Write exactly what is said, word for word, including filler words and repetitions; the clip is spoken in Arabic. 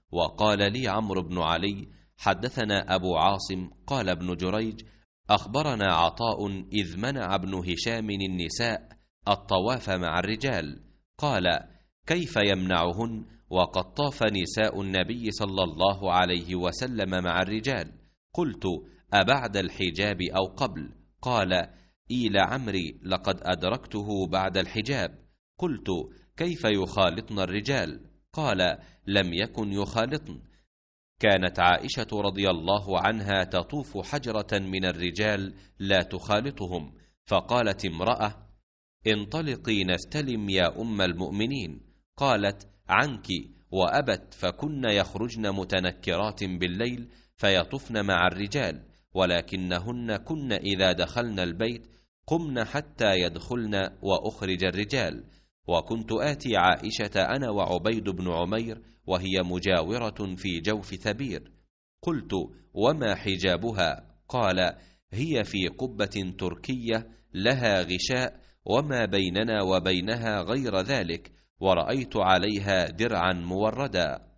وقال لي عمرو بن علي حدثنا أبو عاصم قال ابن جريج أخبرنا عطاء إذ منع ابن هشام النساء الطواف مع الرجال، قال كيف يمنعهن وقد طاف نساء النبي صلى الله عليه وسلم مع الرجال؟ قلت أبعد الحجاب أو قبل؟ قال إي لعمري لقد أدركته بعد الحجاب. قلت كيف يخالطن الرجال؟ قال لم يكن يخالطن، كانت عائشة رضي الله عنها تطوف حجرة من الرجال لا تخالطهم، فقالت امرأة انطلقي نستلم يا أم المؤمنين، قالت عنك، وأبت، فكن يخرجن متنكرات بالليل فيطفن مع الرجال، ولكنهن كن إذا دخلن البيت قمن حتى يدخلن وأخرج الرجال، وكنت آتي عائشة أنا وعبيد بن عمير وهي مجاورة في جوف ثبير. قلت وما حجابها؟ قال هي في قبة تركية لها غشاء وما بيننا وبينها غير ذلك، ورأيت عليها درعا موردا.